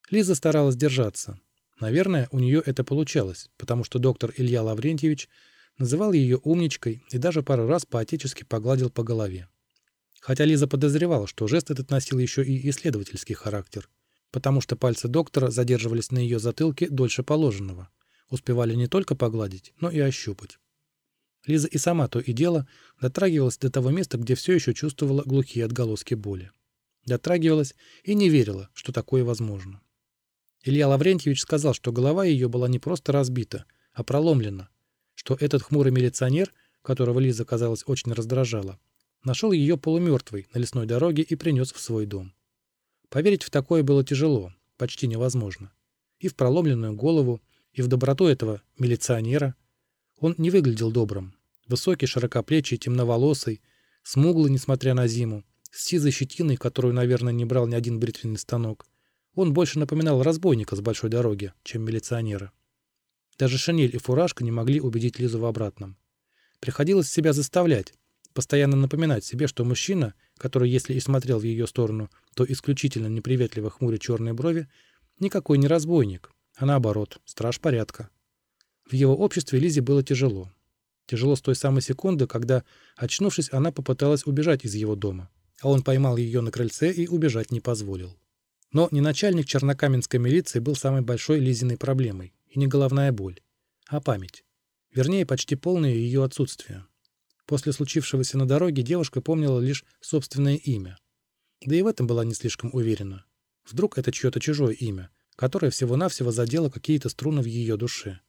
Лиза старалась держаться. Наверное, у нее это получалось, потому что доктор Илья Лаврентьевич называл ее умничкой и даже пару раз по-отечески погладил по голове. Хотя Лиза подозревала, что жест этот носил еще и исследовательский характер, потому что пальцы доктора задерживались на ее затылке дольше положенного, успевали не только погладить, но и ощупать. Лиза и сама то и дело дотрагивалась до того места, где все еще чувствовала глухие отголоски боли. Дотрагивалась и не верила, что такое возможно. Илья Лаврентьевич сказал, что голова ее была не просто разбита, а проломлена, что этот хмурый милиционер, которого Лиза, казалось, очень раздражала, нашел ее полумертвой на лесной дороге и принес в свой дом. Поверить в такое было тяжело, почти невозможно. И в проломленную голову, и в доброту этого милиционера. Он не выглядел добрым. Высокий, широкоплечий, темноволосый, смуглый, несмотря на зиму, с сизой щетиной, которую, наверное, не брал ни один бритвенный станок. Он больше напоминал разбойника с большой дороги, чем милиционера. Даже шинель и фуражка не могли убедить Лизу в обратном. Приходилось себя заставлять, постоянно напоминать себе, что мужчина, который, если и смотрел в ее сторону, то исключительно неприветливо хмуря черные брови, никакой не разбойник, а наоборот, страж порядка. В его обществе Лизе было тяжело. Тяжело с той самой секунды, когда, очнувшись, она попыталась убежать из его дома, а он поймал ее на крыльце и убежать не позволил. Но не начальник чернокаменской милиции был самой большой Лизиной проблемой, и не головная боль, а память. Вернее, почти полное ее отсутствие. После случившегося на дороге девушка помнила лишь собственное имя. Да и в этом была не слишком уверена. Вдруг это чье-то чужое имя, которое всего-навсего задело какие-то струны в ее душе.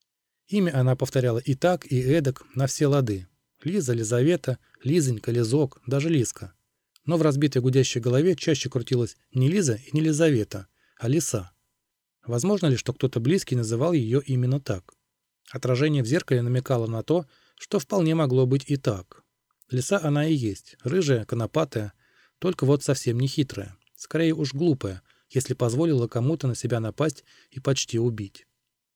Имя она повторяла и так, и эдак, на все лады. Лиза, Лизавета, Лизонька, Лизок, даже Лизка. Но в разбитой гудящей голове чаще крутилась не Лиза и не Лизавета, а Лиса. Возможно ли, что кто-то близкий называл ее именно так? Отражение в зеркале намекало на то, что вполне могло быть и так. Лиса она и есть, рыжая, конопатая, только вот совсем не хитрая, скорее уж глупая, если позволила кому-то на себя напасть и почти убить.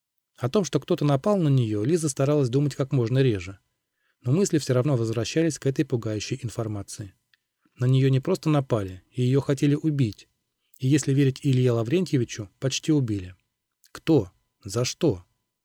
О том, что кто-то напал на нее, Лиза старалась думать как можно реже. Но мысли все равно возвращались к этой пугающей информации. На нее не просто напали, и ее хотели убить. И если верить Илье Лаврентьевичу, почти убили. Кто? За что?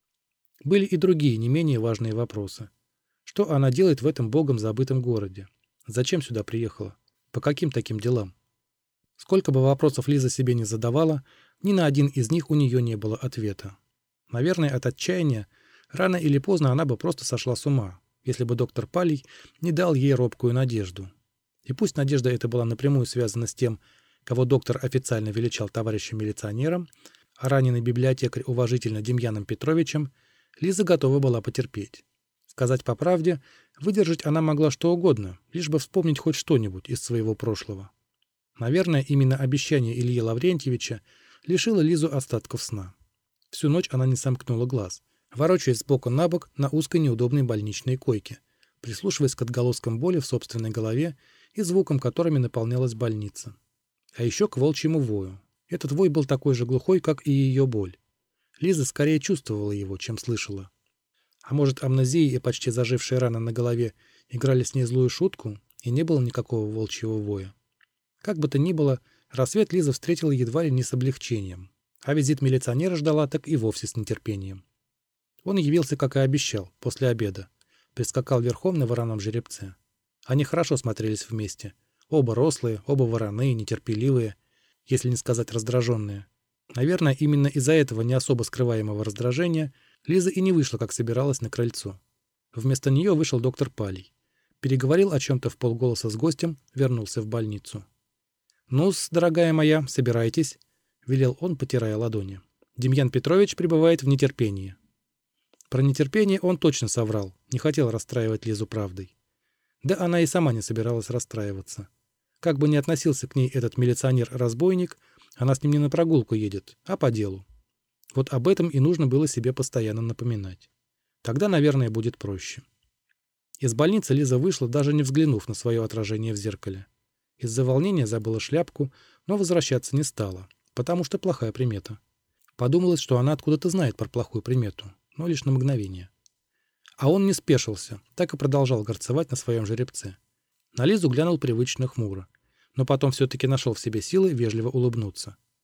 Были и другие, не менее важные вопросы. Что она делает в этом богом забытом городе? Зачем сюда приехала? По каким таким делам? Сколько бы вопросов Лиза себе не задавала, ни на один из них у нее не было ответа. Наверное, от отчаяния рано или поздно она бы просто сошла с ума, если бы доктор Палий не дал ей робкую надежду. И пусть надежда эта была напрямую связана с тем, кого доктор официально величал товарищем-милиционером, а раненый библиотекарь уважительно Демьяном Петровичем, Лиза готова была потерпеть. Сказать по правде, выдержать она могла что угодно, лишь бы вспомнить хоть что-нибудь из своего прошлого. Наверное, именно обещание Ильи Лаврентьевича лишило Лизу остатков сна. Всю ночь она не сомкнула глаз, ворочаясь сбоку на бок на узкой неудобной больничной койке, прислушиваясь к отголоскам боли в собственной голове и звукам, которыми наполнялась больница. А еще к волчьему вою. Этот вой был такой же глухой, как и ее боль. Лиза скорее чувствовала его, чем слышала. А может, амнезия и почти зажившая рана на голове играли с ней злую шутку, и не было никакого волчьего воя. Как бы то ни было, рассвет Лиза встретила едва ли не с облегчением, а визит милиционера ждала так и вовсе с нетерпением. Он явился, как и обещал, после обеда. Прискакал верхом на вороном жеребце. Они хорошо смотрелись вместе. Оба рослые, оба вороные, нетерпеливые, если не сказать раздраженные. Наверное, именно из-за этого не особо скрываемого раздражения Лиза и не вышла, как собиралась, на крыльцо. Вместо нее вышел доктор Палий. Переговорил о чем-то вполголоса с гостем, вернулся в больницу. «Ну-с, дорогая моя, собирайтесь», — велел он, потирая ладони. «Демьян Петрович пребывает в нетерпении». Про нетерпение он точно соврал, не хотел расстраивать Лизу правдой. Да она и сама не собиралась расстраиваться. Как бы ни относился к ней этот милиционер-разбойник, она с ним не на прогулку едет, а по делу. Вот об этом и нужно было себе постоянно напоминать. Тогда, наверное, будет проще. Из больницы Лиза вышла, даже не взглянув на свое отражение в зеркале. Из-за волнения забыла шляпку, но возвращаться не стала, потому что плохая примета. Подумалось, что она откуда-то знает про плохую примету, но лишь на мгновение. А он не спешился, так и продолжал горцевать на своем жеребце. На Лизу глянул привычно хмуро, но потом все-таки нашел в себе силы вежливо улыбнуться.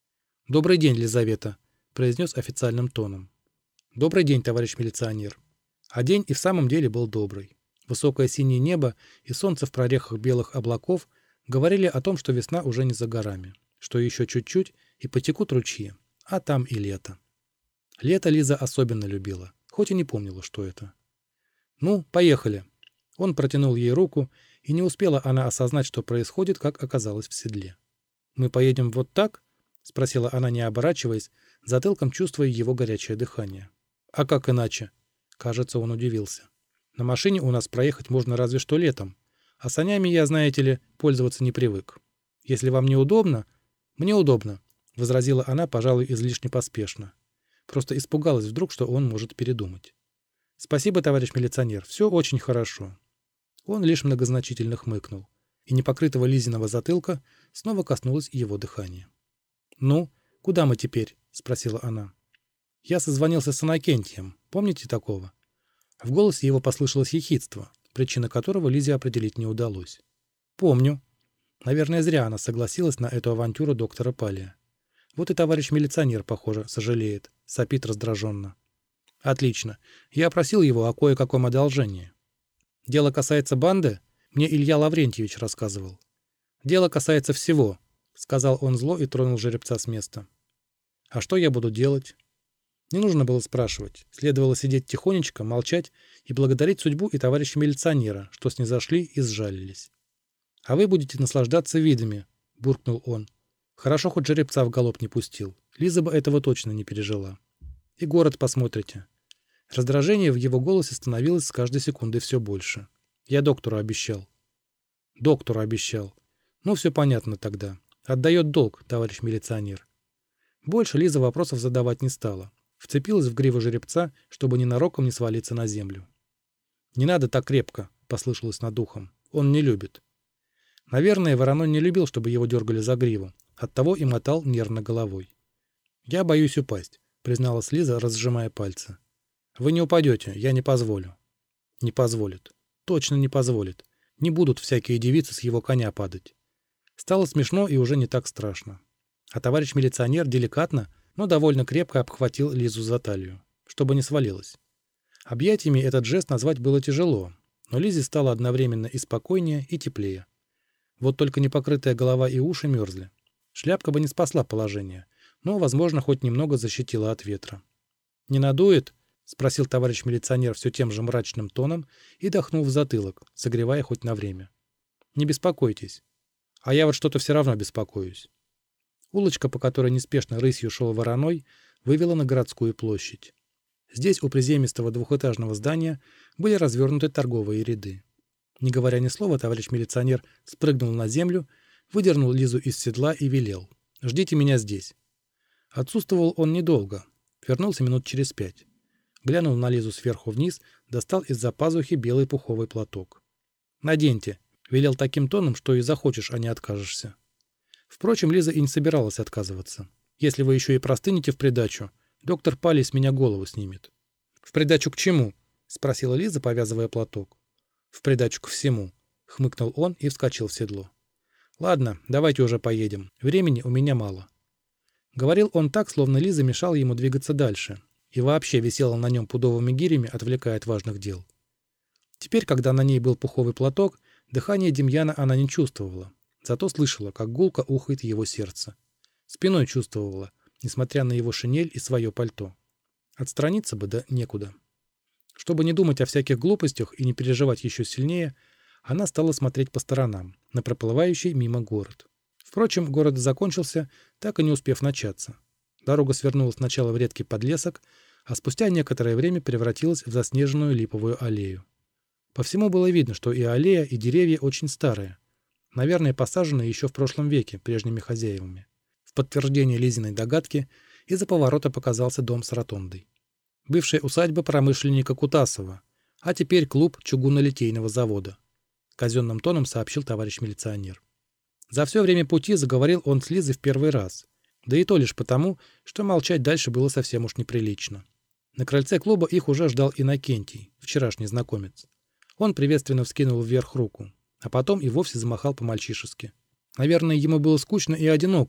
«Добрый день, Лизавета», — произнес официальным тоном. «Добрый день, товарищ милиционер». А день и в самом деле был добрый. Высокое синее небо и солнце в прорехах белых облаков говорили о том, что весна уже не за горами, что еще чуть-чуть и потекут ручьи, а там и лето. Лето Лиза особенно любила, хоть и не помнила, что это. «Ну, поехали». Он протянул ей руку, и не успела она осознать, что происходит, как оказалась в седле. «Мы поедем вот так?» — спросила она, не оборачиваясь, затылком чувствуя его горячее дыхание. «А как иначе?» Кажется, он удивился. «На машине у нас проехать можно разве что летом, а санями я, знаете ли, пользоваться не привык. Если вам неудобно...» «Мне удобно», — возразила она, пожалуй, излишне поспешно. Просто испугалась вдруг, что он может передумать. «Спасибо, товарищ милиционер, все очень хорошо». Он лишь многозначительно хмыкнул, и непокрытого Лизиного затылка снова коснулось его дыхания. «Ну, куда мы теперь?» — спросила она. «Я созвонился с Иннокентием. Помните такого?» В голосе его послышалось ехидство, причина которого Лизе определить не удалось. «Помню». Наверное, зря она согласилась на эту авантюру доктора Палия. Вот и товарищ милиционер, похоже, сожалеет, сопит раздраженно. «Отлично. Я просил его о кое-каком одолжении». «Дело касается банды?» Мне Илья Лаврентьевич рассказывал. «Дело касается всего», — сказал он зло и тронул жеребца с места. «А что я буду делать?» Не нужно было спрашивать. Следовало сидеть тихонечко, молчать и благодарить судьбу и товарища милиционера, что снизошли и сжалились. «А вы будете наслаждаться видами», — буркнул он. Хорошо, хоть жеребца в галоп не пустил. Лиза бы этого точно не пережила. «И город посмотрите». Раздражение в его голосе становилось с каждой секундой все больше. «Я доктору обещал». «Доктору обещал». «Ну, все понятно тогда. Отдает долг, товарищ милиционер». Больше Лиза вопросов задавать не стала. Вцепилась в гриву жеребца, чтобы ненароком не свалиться на землю. «Не надо так крепко», — послышалось над ухом. «Он не любит». Наверное, Вороной не любил, чтобы его дергали за гриву. Оттого и мотал нервно головой. «Я боюсь упасть», — призналась Лиза, разжимая пальцы. «Вы не упадете, я не позволю». «Не позволит. Точно не позволит. Не будут всякие девицы с его коня падать». Стало смешно и уже не так страшно. А товарищ милиционер деликатно, но довольно крепко обхватил Лизу за талию, чтобы не свалилась. Объятиями этот жест назвать было тяжело, но Лизе стало одновременно и спокойнее, и теплее. Вот только непокрытая голова и уши мерзли. Шляпка бы не спасла положение, но, возможно, хоть немного защитила от ветра. «Не надует?» — спросил товарищ милиционер все тем же мрачным тоном и дохнул в затылок, согревая хоть на время. «Не беспокойтесь. А я вот что-то все равно беспокоюсь». Улочка, по которой неспешно рысью шел Вороной, вывела на городскую площадь. Здесь у приземистого двухэтажного здания были развернуты торговые ряды. Не говоря ни слова, товарищ милиционер спрыгнул на землю, выдернул Лизу из седла и велел: «Ждите меня здесь». Отсутствовал он недолго. Вернулся минут через 5. Глянул на Лизу сверху вниз, достал из-за пазухи белый пуховый платок. «Наденьте», — велел таким тоном, что и захочешь, а не откажешься. Впрочем, Лиза и не собиралась отказываться. «Если вы еще и простынете в придачу, доктор Палий с меня голову снимет». «В придачу к чему?» — спросила Лиза, повязывая платок. «В придачу ко всему», — хмыкнул он и вскочил в седло. «Ладно, давайте уже поедем. Времени у меня мало». Говорил он так, словно Лиза мешала ему двигаться дальше, и вообще висела на нем пудовыми гирями, отвлекая от важных дел. Теперь, когда на ней был пуховый платок, дыхание Демьяна она не чувствовала, зато слышала, как гулко ухает его сердце. Спиной чувствовала, несмотря на его шинель и свое пальто. Отстраниться бы, да некуда. Чтобы не думать о всяких глупостях и не переживать еще сильнее, она стала смотреть по сторонам, на проплывающий мимо город. Впрочем, город закончился, так и не успев начаться. Дорога свернула сначала в редкий подлесок, а спустя некоторое время превратилась в заснеженную липовую аллею. По всему было видно, что и аллея, и деревья очень старые. Наверное, посаженные еще в прошлом веке прежними хозяевами. В подтверждение Лизиной догадки из-за поворота показался дом с ротондой. Бывшая усадьба промышленника Кутасова, а теперь клуб чугунно-литейного завода. Казенным тоном сообщил товарищ милиционер. За все время пути заговорил он с Лизой в первый раз. Да и то лишь потому, что молчать дальше было совсем уж неприлично. На крыльце клуба их уже ждал Иннокентий, вчерашний знакомец. Он приветственно вскинул вверх руку, а потом и вовсе замахал по-мальчишески. Наверное, ему было скучно и одиноко,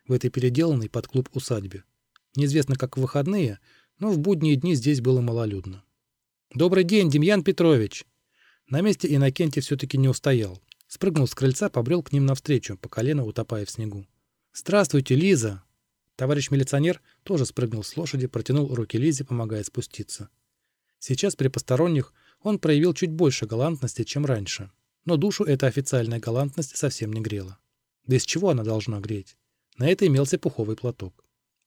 в этой переделанной под клуб усадьбе. Неизвестно, как в выходные, но в будние дни здесь было малолюдно. «Добрый день, Демьян Петрович!» На месте Иннокентий все-таки не устоял. Спрыгнул с крыльца, побрел к ним навстречу, по колено утопая в снегу. «Здравствуйте, Лиза!» Товарищ милиционер тоже спрыгнул с лошади, протянул руки Лизе, помогая спуститься. Сейчас при посторонних он проявил чуть больше галантности, чем раньше. Но душу эта официальная галантность совсем не грела. Да из чего она должна греть? На это имелся пуховый платок.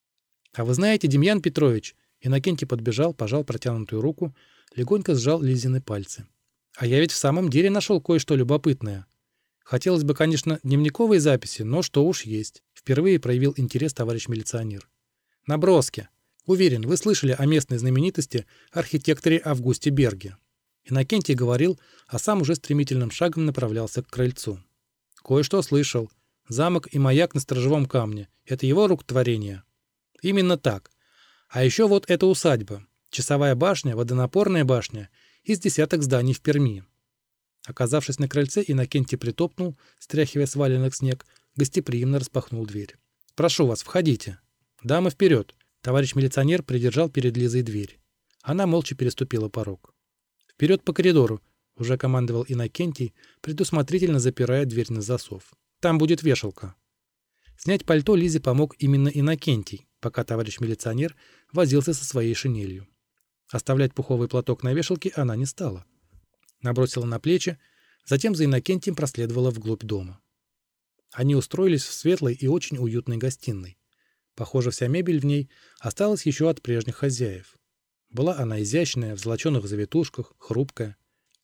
«А вы знаете, Демьян Петрович...» Иннокентий подбежал, пожал протянутую руку, легонько сжал Лизины пальцы. «А я ведь в самом деле нашел кое-что любопытное. Хотелось бы, конечно, дневниковые записи, но что уж есть». Впервые проявил интерес товарищ милиционер. «Наброски. Уверен, вы слышали о местной знаменитости архитекторе Августе Берге». Иннокентий говорил, а сам уже стремительным шагом направлялся к крыльцу. «Кое-что слышал. Замок и маяк на Сторожевом камне. Это его рук творение?» «Именно так. А еще вот эта усадьба. Часовая башня, водонапорная башня из десяток зданий в Перми». Оказавшись на крыльце, Иннокентий притопнул, стряхивая сваленных снег, гостеприимно распахнул дверь. «Прошу вас, входите». «Дамы, вперед!» Товарищ милиционер придержал перед Лизой дверь. Она молча переступила порог. «Вперед по коридору!» — уже командовал Иннокентий, предусмотрительно запирая дверь на засов. «Там будет вешалка». Снять пальто Лизе помог именно Иннокентий, пока товарищ милиционер возился со своей шинелью. Оставлять пуховый платок на вешалке она не стала. Набросила на плечи, затем за Иннокентием проследовала вглубь дома. Они устроились в светлой и очень уютной гостиной. Похоже, вся мебель в ней осталась еще от прежних хозяев. Была она изящная, в золоченых завитушках, хрупкая.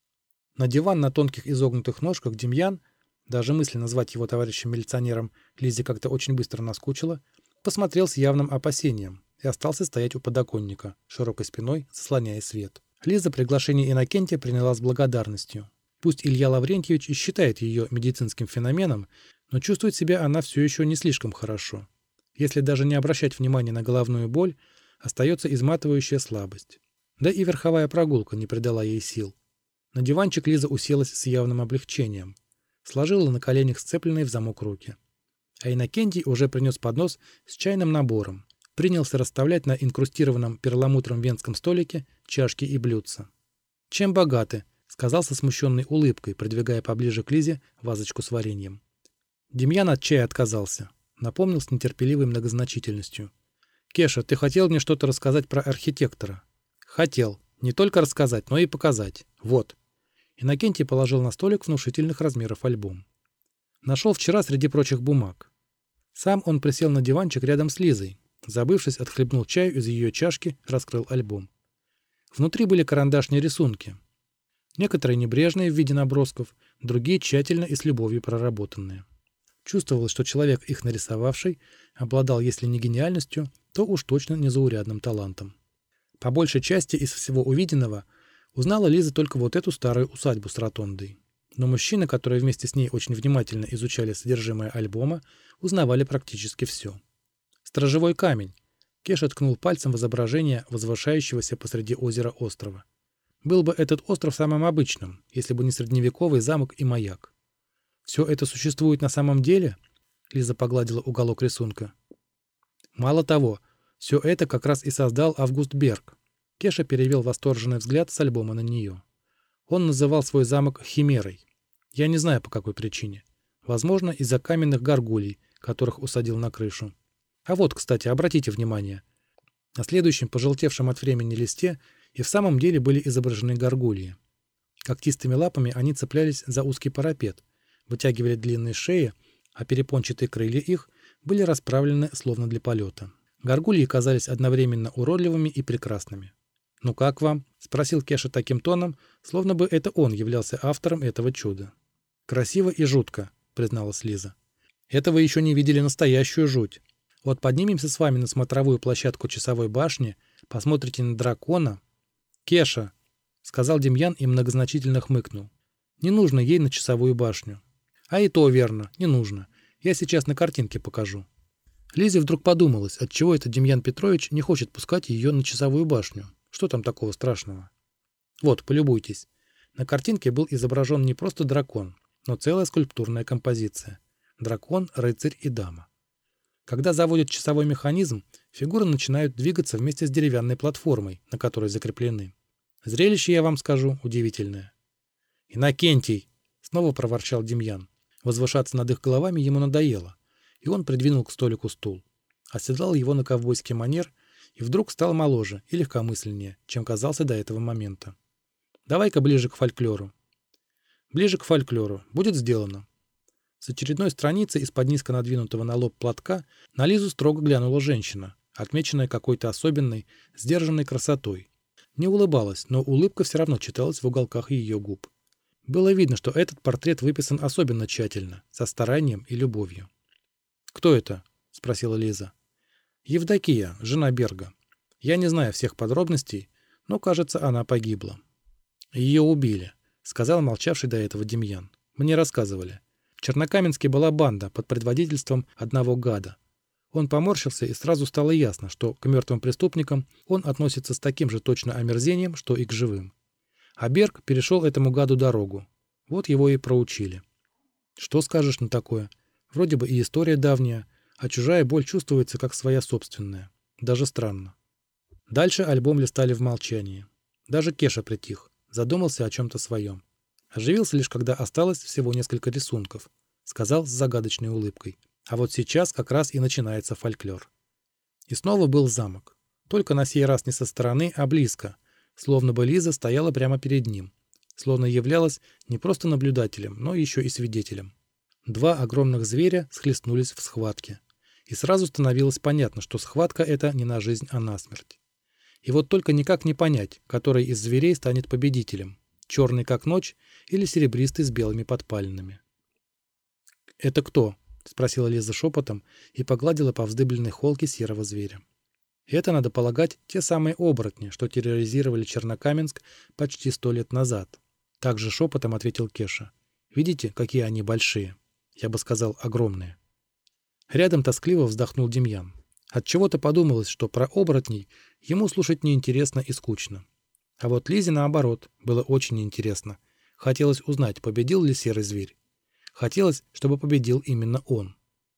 На диван на тонких изогнутых ножках Демьян, даже мысленно назвать его товарищем-милиционером Лизе как-то очень быстро наскучило, посмотрел с явным опасением и остался стоять у подоконника, широкой спиной заслоняя свет. Лиза приглашение Иннокентия приняла с благодарностью. Пусть Илья Лаврентьевич и считает ее медицинским феноменом, но чувствует себя она все еще не слишком хорошо. Если даже не обращать внимания на головную боль, остается изматывающая слабость. Да и верховая прогулка не придала ей сил. На диванчик Лиза уселась с явным облегчением. Сложила на коленях сцепленные в замок руки. А Иннокентий уже принес поднос с чайным набором. Принялся расставлять на инкрустированном перламутром венском столике чашки и блюдца. «Чем богаты?» — сказал со смущенной улыбкой, продвигая поближе к Лизе вазочку с вареньем. Демьян от чая отказался. Напомнил с нетерпеливой многозначительностью. «Кеша, ты хотел мне что-то рассказать про архитектора?» «Хотел. Не только рассказать, но и показать. Вот». Иннокентий положил на столик внушительных размеров альбом. Нашел вчера среди прочих бумаг. Сам он присел на диванчик рядом с Лизой. Забывшись, отхлебнул чаю из ее чашки, раскрыл альбом. Внутри были карандашные рисунки. Некоторые небрежные в виде набросков, другие тщательно и с любовью проработанные. Чувствовалось, что человек, их нарисовавший, обладал, если не гениальностью, то уж точно незаурядным талантом. По большей части из всего увиденного узнала Лиза только вот эту старую усадьбу с ротондой. Но мужчины, которые вместе с ней очень внимательно изучали содержимое альбома, узнавали практически все. «Сторожевой камень», — Кеша ткнул пальцем в изображение возвышающегося посреди озера острова. Был бы этот остров самым обычным, если бы не средневековый замок и маяк. «Все это существует на самом деле?» — Лиза погладила уголок рисунка. «Мало того, все это как раз и создал Август Берг». Кеша перевел восторженный взгляд с альбома на нее. Он называл свой замок Химерой. Я не знаю, по какой причине. Возможно, из-за каменных горгулей, которых усадил на крышу. А вот, кстати, обратите внимание. На следующем пожелтевшем от времени листе и в самом деле были изображены горгульи. Когтистыми лапами они цеплялись за узкий парапет, вытягивали длинные шеи, а перепончатые крылья их были расправлены словно для полета. Горгульи казались одновременно уродливыми и прекрасными. «Ну как вам?» — спросил Кеша таким тоном, словно бы это он являлся автором этого чуда. «Красиво и жутко», — призналась Лиза. «Это вы еще не видели настоящую жуть. Вот поднимемся с вами на смотровую площадку часовой башни, посмотрите на дракона». «Кеша», — сказал Демьян и многозначительно хмыкнул. «Не нужно ей на часовую башню». «А и то верно, не нужно. Я сейчас на картинке покажу». Лизе вдруг подумалось, отчего это Демьян Петрович не хочет пускать ее на часовую башню. Что там такого страшного? Вот, полюбуйтесь. На картинке был изображен не просто дракон, но целая скульптурная композиция. Дракон, рыцарь и дама. Когда заводят часовой механизм, фигуры начинают двигаться вместе с деревянной платформой, на которой закреплены. Зрелище, я вам скажу, удивительное. «Иннокентий!» — снова проворчал Демьян. Возвышаться над их головами ему надоело, и он придвинул к столику стул. Оседлал его на ковбойский манер и вдруг стал моложе и легкомысленнее, чем казался до этого момента. «Давай-ка ближе к фольклору». «Ближе к фольклору. Будет сделано». С очередной страницы из-под низко надвинутого на лоб платка на Лизу строго глянула женщина, отмеченная какой-то особенной, сдержанной красотой. Не улыбалась, но улыбка все равно читалась в уголках ее губ. Было видно, что этот портрет выписан особенно тщательно, со старанием и любовью. «Кто это?» — спросила Лиза. «Евдокия, жена Берга. Я не знаю всех подробностей, но, кажется, она погибла». «Ее убили», — сказал молчавший до этого Демьян. «Мне рассказывали. В Чернокаменске была банда под предводительством одного гада. Он поморщился, и сразу стало ясно, что к мертвым преступникам он относится с таким же точно омерзением, что и к живым. А Берг перешел этому гаду дорогу. Вот его и проучили. Что скажешь на такое? Вроде бы и история давняя, а чужая боль чувствуется как своя собственная. Даже странно». Дальше альбом листали в молчании. Даже Кеша притих, задумался о чем-то своем. Оживился лишь, когда осталось всего несколько рисунков. Сказал с загадочной улыбкой. А вот сейчас как раз и начинается фольклор. И снова был замок. Только на сей раз не со стороны, а близко. Словно бы Лиза стояла прямо перед ним. Словно являлась не просто наблюдателем, но еще и свидетелем. Два огромных зверя схлестнулись в схватке. И сразу становилось понятно, что схватка эта не на жизнь, а на смерть. И вот только никак не понять, который из зверей станет победителем. Черный как ночь или серебристый с белыми подпалинами. «Это кто?» — спросила Лиза шепотом и погладила по вздыбленной холке серого зверя. Это, надо полагать, те самые оборотни, что терроризировали Чернокаменск почти 100 лет назад. Также шепотом ответил Кеша. «Видите, какие они большие? Я бы сказал, огромные». Рядом тоскливо вздохнул Демьян. Отчего-то подумалось, что про оборотней ему слушать неинтересно и скучно. А вот Лизе, наоборот, было очень интересно. Хотелось узнать, победил ли серый зверь. Хотелось, чтобы победил именно он.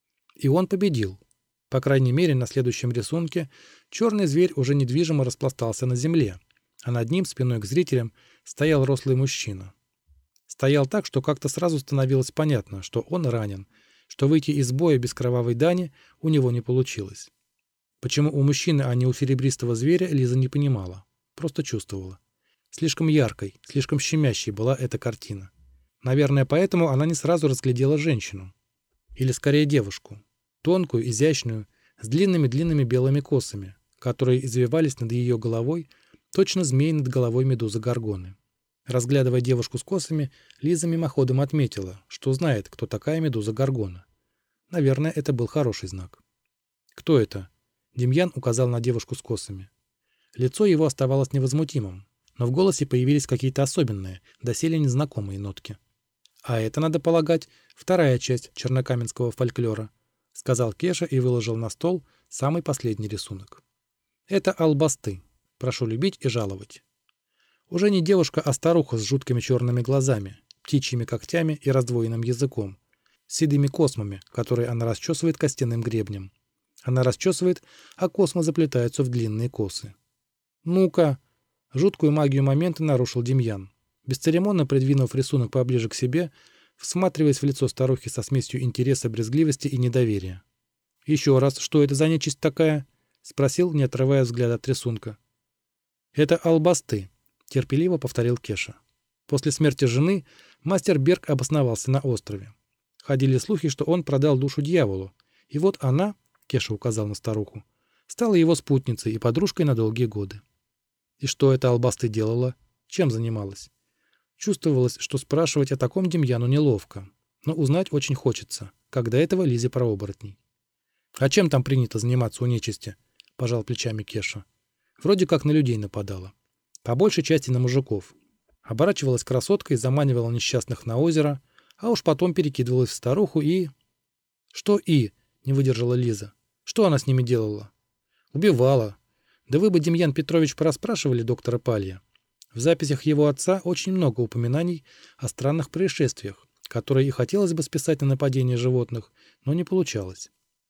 И он победил. По крайней мере, на следующем рисунке черный зверь уже недвижимо распластался на земле, а над ним, спиной к зрителям, стоял рослый мужчина. Стоял так, что как-то сразу становилось понятно, что он ранен, что выйти из боя без кровавой дани у него не получилось. Почему у мужчины, а не у серебристого зверя, Лиза не понимала. Просто чувствовала. Слишком яркой, слишком щемящей была эта картина. Наверное, поэтому она не сразу разглядела женщину. Или скорее девушку. Тонкую, изящную, с длинными-длинными белыми косами, которые извивались над ее головой, точно змеи над головой медузы Горгоны. Разглядывая девушку с косами, Лиза мимоходом отметила, что знает, кто такая медуза Горгона. Наверное, это был хороший знак. «Кто это?» Демьян указал на девушку с косами. Лицо его оставалось невозмутимым, но в голосе появились какие-то особенные, доселе незнакомые нотки. «А это, надо полагать, вторая часть чернокаменского фольклора», — сказал Кеша и выложил на стол самый последний рисунок. «Это албасты. Прошу любить и жаловать». Уже не девушка, а старуха с жуткими черными глазами, птичьими когтями и раздвоенным языком, с седыми космами, которые она расчесывает костяным гребнем. Она расчесывает, а космы заплетаются в длинные косы. «Ну-ка!» — жуткую магию момента нарушил Демьян. Бесцеремонно придвинув рисунок поближе к себе, всматриваясь в лицо старухи со смесью интереса, брезгливости и недоверия. «Еще раз, что это за нечисть такая?» — спросил, не отрывая взгляд от рисунка. «Это албасты», — терпеливо повторил Кеша. После смерти жены мастер Берг обосновался на острове. Ходили слухи, что он продал душу дьяволу, и вот она, — Кеша указал на старуху, — стала его спутницей и подружкой на долгие годы. И что эта албасты делала? Чем занималась? Чувствовалось, что спрашивать о таком Демьяну неловко, но узнать очень хочется, как до этого Лизе про оборотней. «А чем там принято заниматься у нечисти?» — пожал плечами Кеша. «Вроде как на людей нападала. По большей части на мужиков. Оборачивалась красоткой, заманивала несчастных на озеро, а уж потом перекидывалась в старуху и...» «Что «и»?» — не выдержала Лиза. «Что она с ними делала?» «Убивала. Да вы бы, Демьян Петрович, порасспрашивали доктора Палья. В записях его отца очень много упоминаний о странных происшествиях, которые и хотелось бы списать на нападение животных, но не получалось».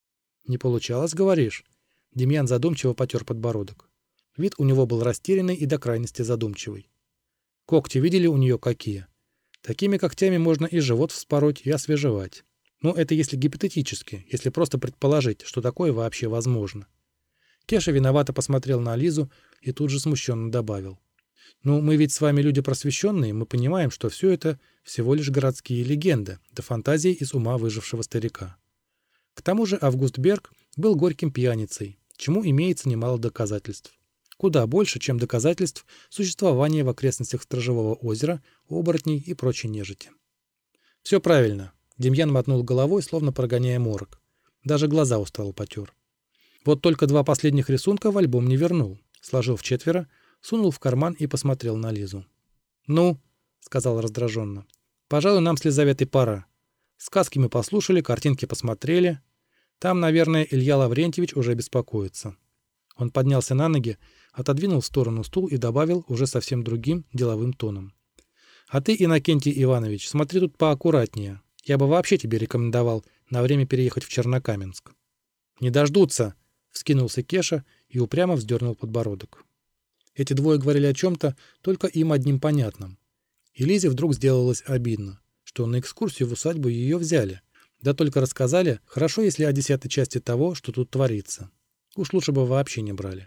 Не получалось, говоришь? Демьян задумчиво потер подбородок. Вид у него был растерянный и до крайности задумчивый. Когти видели у нее какие? Такими когтями можно и живот вспороть, и освежевать. Но это если гипотетически, если просто предположить, что такое вообще возможно. Кеша виновато посмотрел на Лизу и тут же смущенно добавил. «Ну, мы ведь с вами люди просвещенные, мы понимаем, что все это всего лишь городские легенды, да фантазии из ума выжившего старика». К тому же Август Берг был горьким пьяницей, чему имеется немало доказательств. Куда больше, чем доказательств существования в окрестностях Сторожевого озера, оборотней и прочей нежити. «Все правильно», — Демьян мотнул головой, словно прогоняя морок. Даже глаза устало потер. Вот только 2 последних рисунка в альбом не вернул. Сложил в 4, сунул в карман и посмотрел на Лизу. «Ну», — сказал раздраженно, — «пожалуй, нам с Лизаветой пора. Сказки мы послушали, картинки посмотрели. Там, наверное, Илья Лаврентьевич уже беспокоится». Он поднялся на ноги, отодвинул в сторону стул и добавил уже совсем другим деловым тоном. «А ты, Иннокентий Иванович, смотри тут поаккуратнее. Я бы вообще тебе рекомендовал на время переехать в Чернокаменск». «Не дождутся», — вскинулся Кеша и упрямо вздернул подбородок. Эти двое говорили о чем-то только им одним понятном. И Лизе вдруг сделалось обидно, что на экскурсию в усадьбу ее взяли, да только рассказали, хорошо, если о 10-й части того, что тут творится. Уж лучше бы вообще не брали.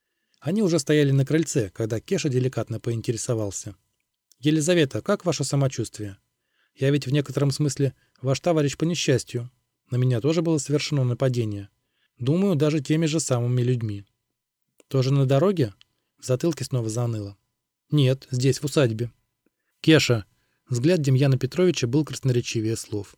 Они уже стояли на крыльце, когда Кеша деликатно поинтересовался. «Елизавета, как ваше самочувствие? Я ведь в некотором смысле ваш товарищ по несчастью. На меня тоже было совершено нападение. Думаю, даже теми же самыми людьми». «Тоже на дороге?» В затылке снова заныло. «Нет, здесь, в усадьбе». «Кеша!» Взгляд Демьяна Петровича был красноречивее слов.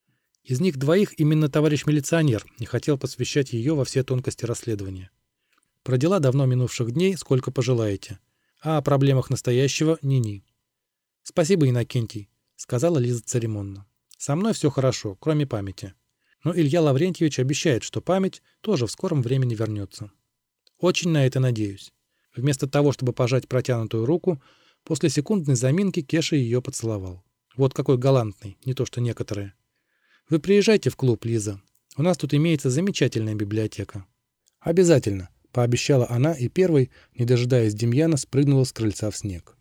Из них двоих именно товарищ милиционер не хотел посвящать ее во все тонкости расследования. Про дела давно минувших дней сколько пожелаете, а о проблемах настоящего ни-ни. «Спасибо, Иннокентий», — сказала Лиза церемонно. «Со мной все хорошо, кроме памяти. Но Илья Лаврентьевич обещает, что память тоже в скором времени вернется. Очень на это надеюсь». Вместо того, чтобы пожать протянутую руку, после секундной заминки Кеша ее поцеловал. Вот какой галантный, не то что некоторые. «Вы приезжайте в клуб, Лиза. У нас тут имеется замечательная библиотека». «Обязательно», — пообещала она и первой, не дожидаясь Демьяна, спрыгнула с крыльца в снег.